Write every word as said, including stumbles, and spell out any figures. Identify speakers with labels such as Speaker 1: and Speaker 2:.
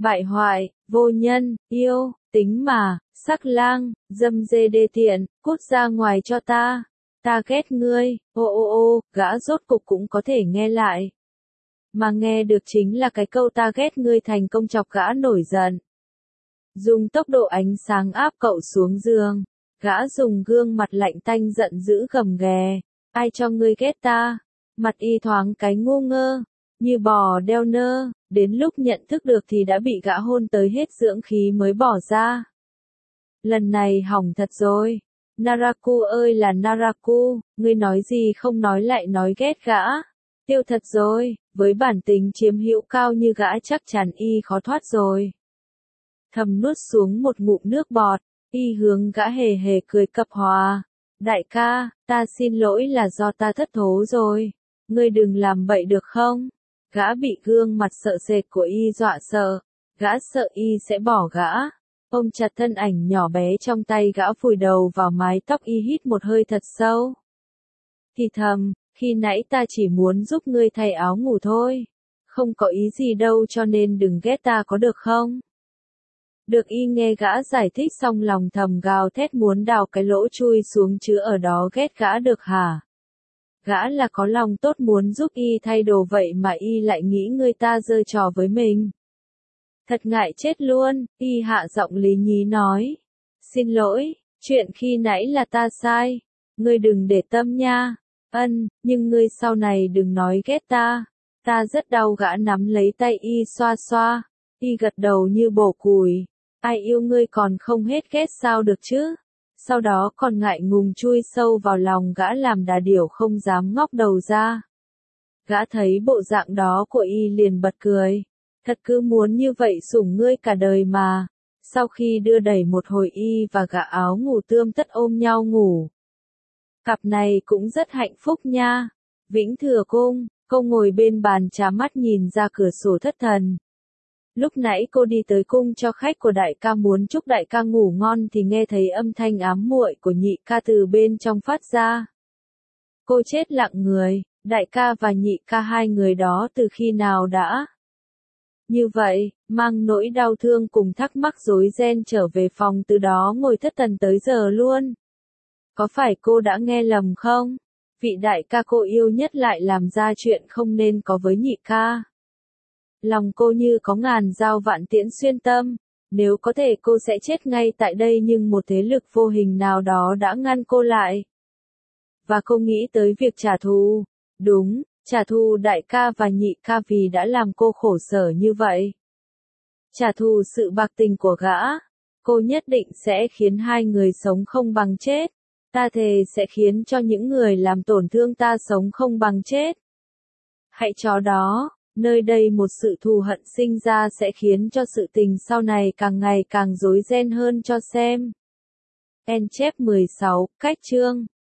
Speaker 1: bại hoại, vô nhân, yêu, tính mà, sắc lang, dâm dê đê tiện, cút ra ngoài cho ta. Ta ghét ngươi, ô ô ô, gã rốt cục cũng có thể nghe lại. Mà nghe được chính là cái câu ta ghét ngươi thành công chọc gã nổi giận. Dùng tốc độ ánh sáng áp cậu xuống giường, gã dùng gương mặt lạnh tanh giận dữ gầm ghè, ai cho ngươi ghét ta? Mặt y thoáng cái ngu ngơ, như bò đeo nơ, đến lúc nhận thức được thì đã bị gã hôn tới hết dưỡng khí mới bỏ ra. Lần này hỏng thật rồi. Naraku ơi là Naraku, ngươi nói gì không nói lại nói ghét gã. Tiêu thật rồi, với bản tính chiếm hữu cao như gã chắc chắn y khó thoát rồi. Thầm nuốt xuống một ngụm nước bọt, y hướng gã hề hề cười cập hòa. Đại ca, ta xin lỗi là do ta thất thố rồi. Ngươi đừng làm bậy được không? Gã bị gương mặt sợ sệt của y dọa sợ. Gã sợ y sẽ bỏ gã. Ôm chặt thân ảnh nhỏ bé trong tay gã vùi đầu vào mái tóc y hít một hơi thật sâu. Thì thầm, khi nãy ta chỉ muốn giúp ngươi thay áo ngủ thôi. Không có ý gì đâu cho nên đừng ghét ta có được không? Được y nghe gã giải thích xong lòng thầm gào thét muốn đào cái lỗ chui xuống chứ ở đó ghét gã được hả? Gã là có lòng tốt muốn giúp y thay đồ vậy mà y lại nghĩ người ta giơ trò với mình. Thật ngại chết luôn, y hạ giọng lý nhí nói. Xin lỗi, chuyện khi nãy là ta sai. Ngươi đừng để tâm nha. Ân, nhưng ngươi sau này đừng nói ghét ta. Ta rất đau. Gã nắm lấy tay y xoa xoa. Y gật đầu như bổ củi. Ai yêu ngươi còn không hết ghét sao được chứ? Sau đó còn ngại ngùng chui sâu vào lòng gã làm đà điểu không dám ngóc đầu ra. Gã thấy bộ dạng đó của y liền bật cười. Thật cứ muốn như vậy sủng ngươi cả đời mà. Sau khi đưa đẩy một hồi y và gã áo ngủ tươm tất ôm nhau ngủ. Cặp này cũng rất hạnh phúc nha. Vĩnh Thừa Cung, cô ngồi bên bàn trà mắt nhìn ra cửa sổ thất thần. Lúc nãy cô đi tới cung cho khách của đại ca muốn chúc đại ca ngủ ngon thì nghe thấy âm thanh ám muội của nhị ca từ bên trong phát ra. Cô chết lặng người, đại ca và nhị ca hai người đó từ khi nào đã? Như vậy, mang nỗi đau thương cùng thắc mắc rối ren trở về phòng từ đó ngồi thất thần tới giờ luôn. Có phải cô đã nghe lầm không? Vị đại ca cô yêu nhất lại làm ra chuyện không nên có với nhị ca. Lòng cô như có ngàn dao vạn tiễn xuyên tâm, nếu có thể cô sẽ chết ngay tại đây nhưng một thế lực vô hình nào đó đã ngăn cô lại. Và cô nghĩ tới việc trả thù, đúng, trả thù đại ca và nhị ca vì đã làm cô khổ sở như vậy. Trả thù sự bạc tình của gã, cô nhất định sẽ khiến hai người sống không bằng chết. Ta thề sẽ khiến cho những người làm tổn thương ta sống không bằng chết. Hãy cho đó. Nơi đây một sự thù hận sinh ra sẽ khiến cho sự tình sau này càng ngày càng rối ren hơn cho xem. En chép mười sáu, cách chương